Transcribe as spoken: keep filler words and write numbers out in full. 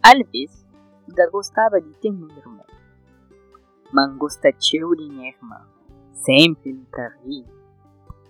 Talvez ainda gostava de ter um irmão. Mas gostava de minha irmã. Sempre me ri